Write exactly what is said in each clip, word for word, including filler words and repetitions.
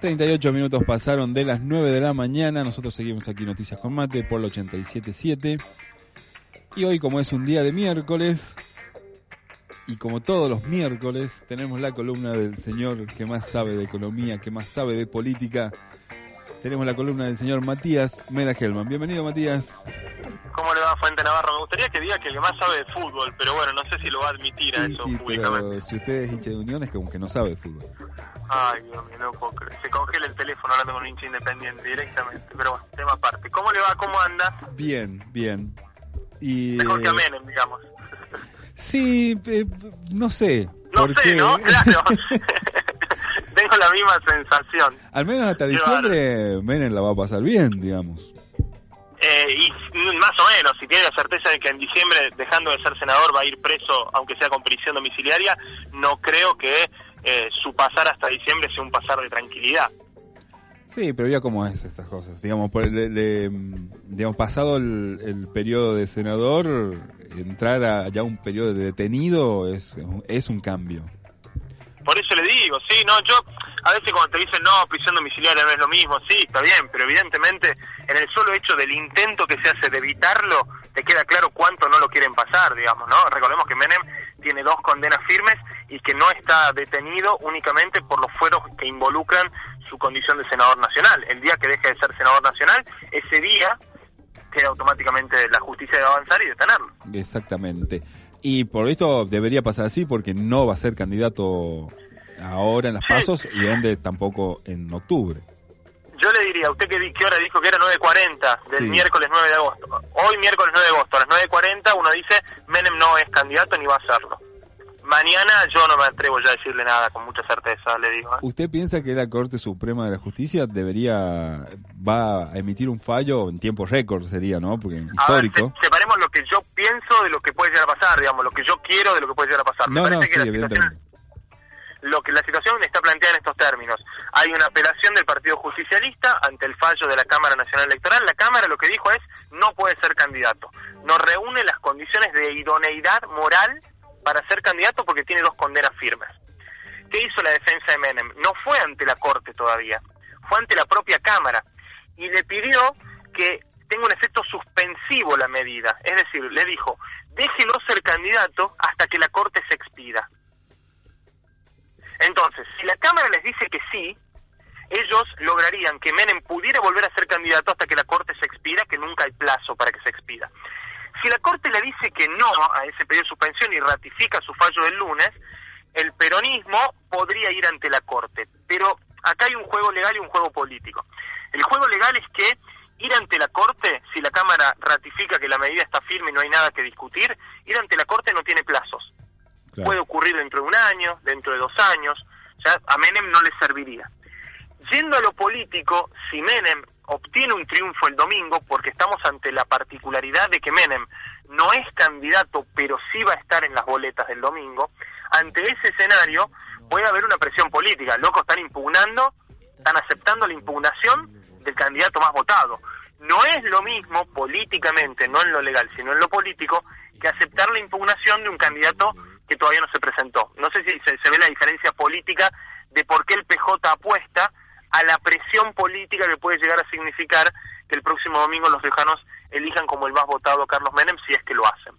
treinta y ocho minutos pasaron de las nueve de la mañana. Nosotros seguimos aquí Noticias con Mate por la ochenta y siete punto siete. Y hoy, como es un día de miércoles, y como todos los miércoles, tenemos la columna del señor que más sabe de economía, que más sabe de política. Tenemos la columna del señor Matías Mera Hellman. Bienvenido, Matías. ¿Cómo le va, Fuente Navarro? Me gustaría que diga que el que más sabe de fútbol, pero bueno, no sé si lo va a admitir a sí, eso sí, públicamente. Pero si usted es hincha de Unión, es como que no sabe de fútbol. Ay, Dios mío, no puedo creer. Se congela el teléfono hablando con un hincha independiente directamente. Pero bueno, tema aparte. ¿Cómo le va? ¿Cómo anda? Bien, bien. Y, Mejor eh... que a Menem, digamos. Sí, eh, no sé. No porque... sé, ¿no? Claro. Tengo la misma sensación. Al menos hasta diciembre Menem la va a pasar bien, digamos. Eh, y más o menos, si tiene la certeza de que en diciembre, dejando de ser senador, va a ir preso, aunque sea con prisión domiciliaria, no creo que eh, su pasar hasta diciembre sea un pasar de tranquilidad. Sí, pero ya cómo es estas cosas. Digamos, por el, le, digamos pasado el, el periodo de senador, entrar a ya un periodo de detenido es, es un cambio. Por eso le digo, sí, no, yo, a veces cuando te dicen, no, prisión domiciliaria no es lo mismo, sí, está bien, pero evidentemente en el solo hecho del intento que se hace de evitarlo, te queda claro cuánto no lo quieren pasar, digamos, ¿no? Recordemos que Menem tiene dos condenas firmes y que no está detenido únicamente por los fueros que involucran su condición de senador nacional. El día que deje de ser senador nacional, ese día queda automáticamente la justicia de avanzar y detenerlo. Exactamente. Y por esto debería pasar así porque no va a ser candidato ahora en las sí. pasos y ende tampoco en octubre. Yo le diría, usted que, que hora dijo que era nueve cuarenta del sí. miércoles nueve de agosto. Hoy miércoles nueve de agosto a las nueve cuarenta uno dice Menem no es candidato ni va a serlo. Mañana yo no me atrevo ya a decirle nada con mucha certeza, le digo. ¿eh? ¿Usted piensa que la Corte Suprema de la Justicia debería, va a emitir un fallo en tiempo récord, sería, ¿no? Porque histórico. A ver, se, separemos lo que yo pienso de lo que puede llegar a pasar, digamos, lo que yo quiero de lo que puede llegar a pasar. No, me no, parece sí, que la evidentemente. Situación, lo que la situación está planteada en estos términos. Hay una apelación del Partido Justicialista ante el fallo de la Cámara Nacional Electoral. La Cámara lo que dijo es, no puede ser candidato. No reúne las condiciones de idoneidad moral para ser candidato porque tiene dos condenas firmes. ¿Qué hizo la defensa de Menem? No fue ante la Corte todavía, fue ante la propia Cámara y le pidió que tenga un efecto suspensivo la medida, es decir, le dijo, déjelo ser candidato hasta que la Corte se expida. Entonces, si la Cámara les dice que sí, ellos lograrían que Menem pudiera volver a ser candidato hasta que la Corte se expida, que nunca hay plazo para que se expida. Si la Corte le dice que no a ese pedido de suspensión y ratifica su fallo del lunes, el peronismo podría ir ante la Corte. Pero acá hay un juego legal y un juego político. El juego legal es que ir ante la Corte, si la Cámara ratifica que la medida está firme y no hay nada que discutir, ir ante la Corte no tiene plazos. Claro. Puede ocurrir dentro de un año, dentro de dos años, ya a Menem no le serviría. Yendo a lo político, si Menem obtiene un triunfo el domingo, porque estamos ante la particularidad de que Menem no es candidato, pero sí va a estar en las boletas del domingo, ante ese escenario puede haber una presión política. Locos están impugnando, están aceptando la impugnación del candidato más votado. No es lo mismo políticamente, no en lo legal, sino en lo político, que aceptar la impugnación de un candidato que todavía no se presentó. No sé si se, se ve la diferencia política de por qué el P J apuesta a la presión política que puede llegar a significar que el próximo domingo los riojanos elijan como el más votado a Carlos Menem, si es que lo hacen.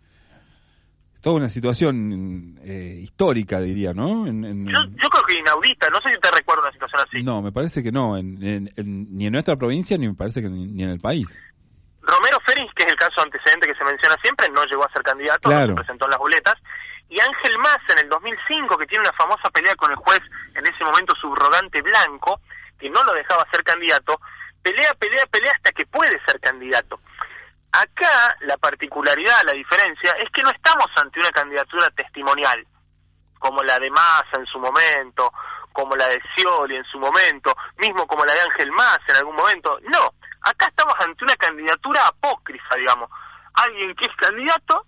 Toda una situación eh, histórica, diría, ¿no? En, en... Yo, yo creo que inaudita, no sé si te recuerda una situación así. No, me parece que no, en, en, en, ni en nuestra provincia, ni me parece que ni, ni en el país. Romero Félix, que es el caso antecedente que se menciona siempre, no llegó a ser candidato, claro. No se presentó en las boletas. Y Ángel Massa en el dos mil cinco, que tiene una famosa pelea con el juez, en ese momento subrogante Blanco, que no lo dejaba ser candidato, pelea, pelea, pelea hasta que puede ser candidato. Acá la particularidad, la diferencia, es que no estamos ante una candidatura testimonial, como la de Massa en su momento, como la de Scioli en su momento, mismo como la de Ángel Massa en algún momento. No, acá estamos ante una candidatura apócrifa, digamos. Alguien que es candidato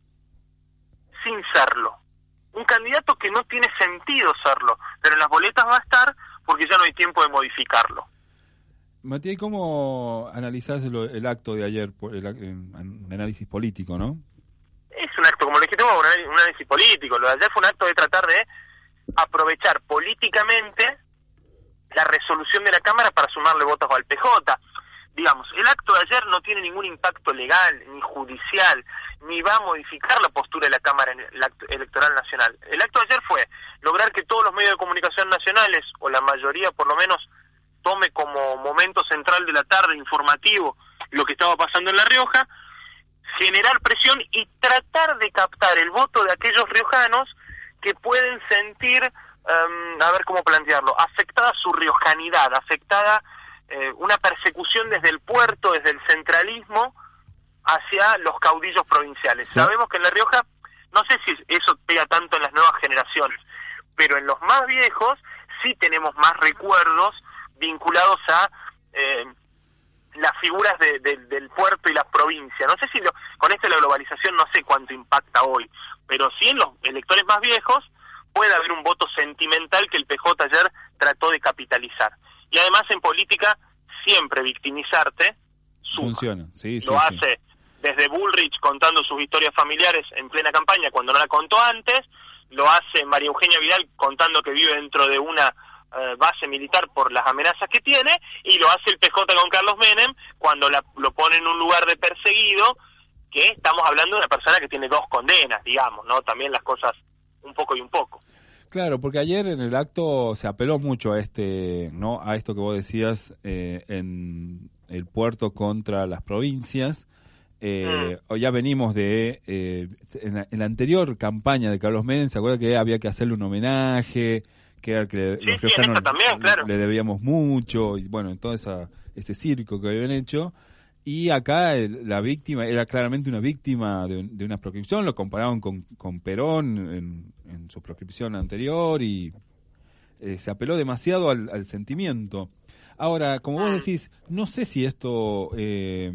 sin serlo. Un candidato que no tiene sentido serlo, pero en las boletas va a estar porque ya no hay tiempo de modificarlo. Matías, ¿cómo analizás el, el acto de ayer, el, el análisis político, no? Es un acto, como le dije, tengo un análisis, un análisis político. Lo de ayer fue un acto de tratar de aprovechar políticamente la resolución de la Cámara para sumarle votos al P J. Digamos, el acto de ayer no tiene ningún impacto legal, ni judicial, ni va a modificar la postura de la Cámara Electoral Nacional. El acto de ayer fue lograr que todos los medios de comunicación nacionales, o la mayoría por lo menos, tome como momento central de la tarde informativo lo que estaba pasando en La Rioja, generar presión y tratar de captar el voto de aquellos riojanos que pueden sentir, um, a ver cómo plantearlo, afectada su riojanidad, afectada eh, una persecución desde el puerto, desde el centralismo, hacia los caudillos provinciales. Sí. Sabemos que en La Rioja, no sé si eso pega tanto en las nuevas generaciones, pero en los más viejos sí tenemos más recuerdos vinculados a eh, las figuras de, de, del puerto y la provincia. No sé si lo, con esto de la globalización no sé cuánto impacta hoy, pero sí en los electores más viejos puede haber un voto sentimental que el P J ayer trató de capitalizar. Y además en política siempre victimizarte suma. Funciona, sí, sí, lo sí. hace desde Bullrich contando sus historias familiares en plena campaña cuando no la contó antes, lo hace María Eugenia Vidal contando que vive dentro de una eh, base militar por las amenazas que tiene, y lo hace el P J con Carlos Menem cuando la, lo pone en un lugar de perseguido, que estamos hablando de una persona que tiene dos condenas, digamos, ¿no? También las cosas un poco y un poco. Claro, porque ayer en el acto se apeló mucho a este, ¿no? A esto que vos decías eh, en el puerto contra las provincias. Eh, mm. Ya venimos de eh, en, la, en la anterior campaña de Carlos Menem, se acuerda que había que hacerle un homenaje, que era que sí, los sí, riojanos también, claro. le debíamos mucho, y bueno, en todo esa, ese circo que habían hecho. Y acá el, la víctima era claramente una víctima de, de una proscripción, lo comparaban con, con Perón en, en su proscripción anterior, y eh, se apeló demasiado al, al sentimiento. Ahora, como vos decís, no sé si esto eh,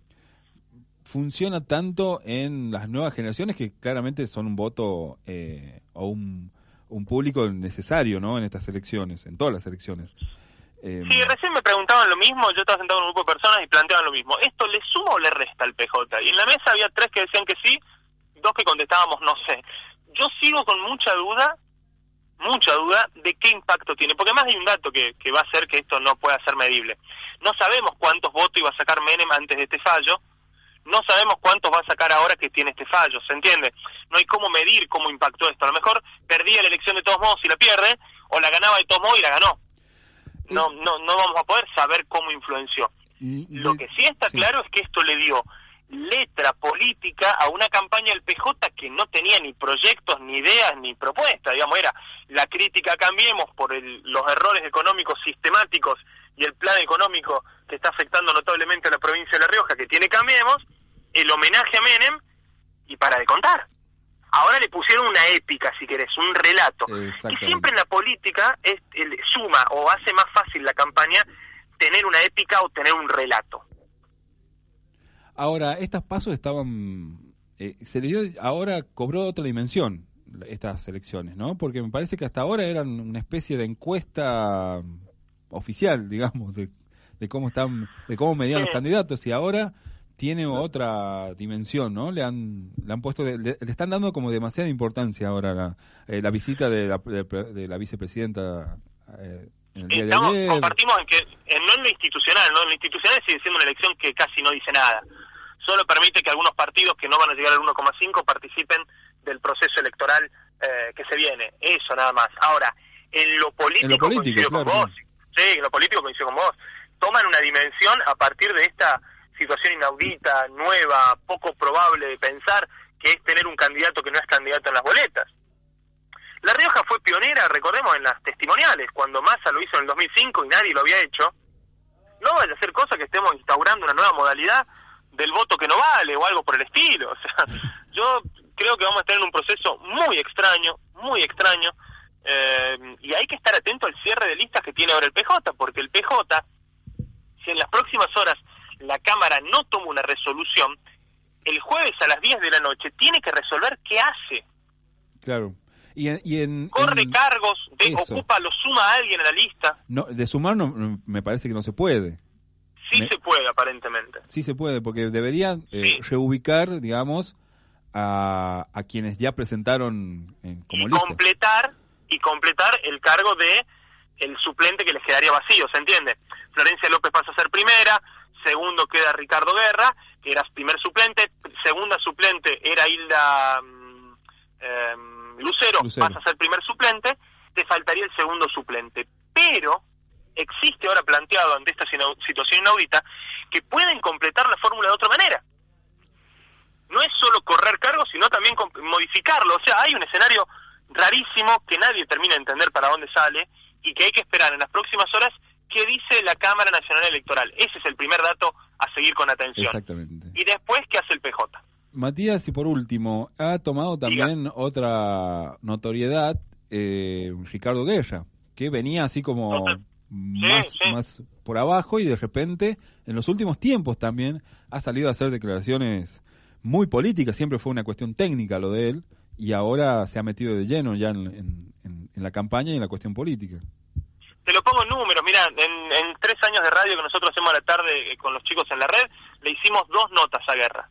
funciona tanto en las nuevas generaciones, que claramente son un voto eh, o un, un público necesario, ¿no? En estas elecciones, en todas las elecciones. Eh, sí, recién me preguntaban lo mismo, yo estaba sentado en un grupo de personas y planteaban lo mismo. ¿Esto le suma o le resta al P J? Y en la mesa había tres que decían que sí, dos que contestábamos no sé. Yo sigo con mucha duda, mucha duda de qué impacto tiene, porque además hay un dato que, que va a hacer que esto no pueda ser medible. No sabemos cuántos votos iba a sacar Menem antes de este fallo, no sabemos cuántos va a sacar ahora que tiene este fallo, ¿se entiende? No hay cómo medir cómo impactó esto. A lo mejor perdía la elección de todos modos y la pierde, o la ganaba de todos modos y la ganó. No, no, no vamos a poder saber cómo influenció. Lo que sí está sí. claro es que esto le dio letra política a una campaña del P J que no tenía ni proyectos, ni ideas, ni propuestas. Digamos, era la crítica a Cambiemos por el, los errores económicos sistemáticos y el plan económico que está afectando notablemente a la provincia de La Rioja, que tiene Cambiemos, el homenaje a Menem, y para de contar. Ahora le pusieron una épica, si querés, un relato. Y siempre en la política es, el, suma o hace más fácil la campaña tener una épica o tener un relato. Ahora, estos pasos estaban... Eh, se le dio, ahora cobró otra dimensión estas elecciones, ¿no? Porque me parece que hasta ahora eran una especie de encuesta oficial, digamos, de, de cómo están, de cómo medían sí. los candidatos, y ahora tiene otra dimensión, ¿no? Le han le han puesto de, le, le están dando como demasiada importancia ahora la, eh, la visita de la, de, de la vicepresidenta eh, en el día Estamos, de ayer. Compartimos en que en, no en lo institucional, no en lo institucional sigue siendo una elección que casi no dice nada. Solo permite que algunos partidos que no van a llegar al uno coma cinco participen del proceso electoral eh, que se viene. Eso nada más. Ahora, en lo político, en lo político coincido claro. con vos. Sí, en lo político coincido con vos. Toman una dimensión a partir de esta situación inaudita, nueva, poco probable de pensar, que es tener un candidato que no es candidato en las boletas. La Rioja fue pionera, recordemos, en las testimoniales, cuando Massa lo hizo en el dos mil cinco y nadie lo había hecho. No vaya a ser cosa que estemos instaurando una nueva modalidad del voto que no vale o algo por el estilo. O sea, yo creo que vamos a estar en un proceso muy extraño, muy extraño, eh, y hay que estar atento al cierre de listas que tiene ahora el P J, porque el P J, si en las próximas horas la Cámara no toma una resolución, el jueves a las diez de la noche tiene que resolver qué hace. Claro. Y en, y en, Corre en... cargos, de, ocupa, lo suma a alguien a la lista. No, de sumar no, me parece que no se puede. Sí me... se puede, aparentemente. Sí se puede, porque deberían eh, sí. reubicar, digamos, a, a quienes ya presentaron eh, como y lista. completar, y completar el cargo de el suplente que les quedaría vacío, ¿se entiende? Florencia López pasa a ser primera, segundo queda Ricardo Guerra, que era primer suplente, segunda suplente era Hilda eh, Lucero, Lucero, pasa a ser primer suplente, te faltaría el segundo suplente. Pero existe ahora planteado ante esta situación inaudita que pueden completar la fórmula de otra manera. No es solo correr cargos, sino también modificarlo. O sea, hay un escenario rarísimo que nadie termina de entender para dónde sale y que hay que esperar en las próximas horas qué dice la Cámara Nacional Electoral. Ese es el primer dato a seguir con atención. Exactamente. Y después, ¿qué hace el P J? Matías, y por último, ha tomado también Diga. otra notoriedad eh, Ricardo Guerra, que venía así como no, más, sí, sí. más por abajo y de repente, en los últimos tiempos también, ha salido a hacer declaraciones muy políticas. Siempre fue una cuestión técnica lo de él, y ahora se ha metido de lleno ya en, en, en la campaña y en la cuestión política. Te lo pongo en números, mira, en, en tres años de radio que nosotros hacemos a la tarde eh, con los chicos en la red, le hicimos dos notas a Guerra.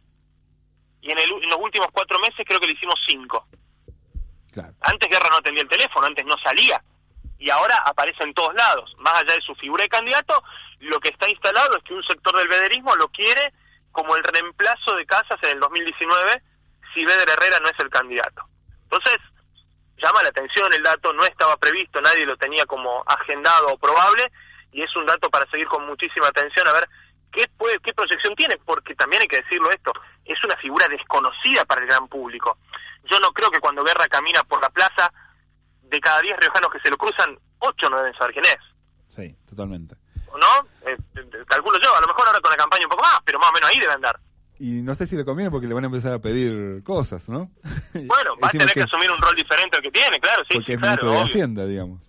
Y en, el, en los últimos cuatro meses creo que le hicimos cinco. Claro. Antes Guerra no atendía el teléfono, antes no salía. Y ahora aparece en todos lados. Más allá de su figura de candidato, lo que está instalado es que un sector del bederismo lo quiere como el reemplazo de Casas en el dos mil diecinueve si Beder Herrera no es el candidato. Entonces, llama la atención el dato, no estaba previsto, nadie lo tenía como agendado o probable, y es un dato para seguir con muchísima atención a ver qué puede, qué proyección tiene, porque también hay que decirlo esto, es una figura desconocida para el gran público. Yo no creo que cuando Guerra camina por la plaza, de cada diez riojanos que se lo cruzan, ocho no deben saber quién es. Sí, totalmente. ¿No? Eh, calculo yo, a lo mejor ahora con la campaña un poco más, pero más o menos ahí deben andar. Y no sé si le conviene porque le van a empezar a pedir cosas, ¿no? Bueno, va a tener que, que asumir un rol diferente al que tiene, claro, sí. Porque sí, es claro, ministro de obvio. Hacienda, digamos.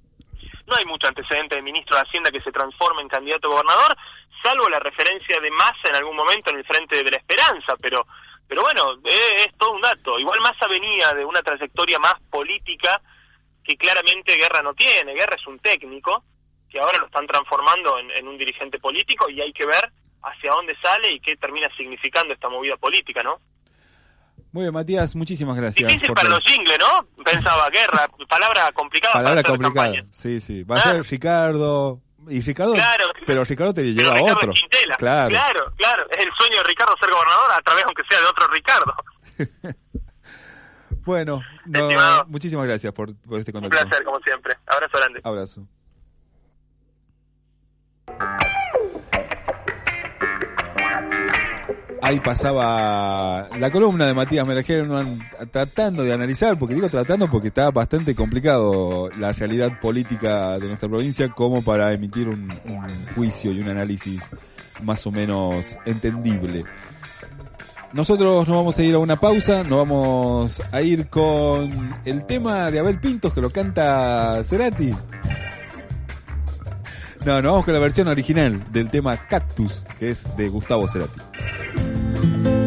No hay mucho antecedente de ministro de Hacienda que se transforme en candidato a gobernador, salvo la referencia de Massa en algún momento en el Frente de la Esperanza, pero pero bueno, es, es todo un dato. Igual Massa venía de una trayectoria más política que claramente Guerra no tiene. Guerra es un técnico que ahora lo están transformando en, en un dirigente político y hay que ver hacia dónde sale y qué termina significando esta movida política, ¿no? Muy bien, Matías, muchísimas gracias. Difícil para todo. Los jingles, ¿no? Pensaba, Guerra, palabra complicada palabra para hacer complicada. campaña. Sí, sí, va a ser Ricardo, y Ricardo, claro, pero Ricardo te lleva a otro. Quintela. Claro. claro, claro, es el sueño de Ricardo ser gobernador a través, aunque sea de otro Ricardo. Bueno, no, muchísimas gracias por, por este contacto. Un placer, como siempre. Abrazo grande. Abrazo. Ahí pasaba la columna de Matías Meregel tratando de analizar, porque digo tratando porque está bastante complicado la realidad política de nuestra provincia como para emitir un, un juicio y un análisis más o menos entendible. Nosotros nos vamos a ir a una pausa, nos vamos a ir con el tema de Abel Pintos que lo canta Cerati. No, nos vamos con la versión original del tema Cactus, que es de Gustavo Cerati.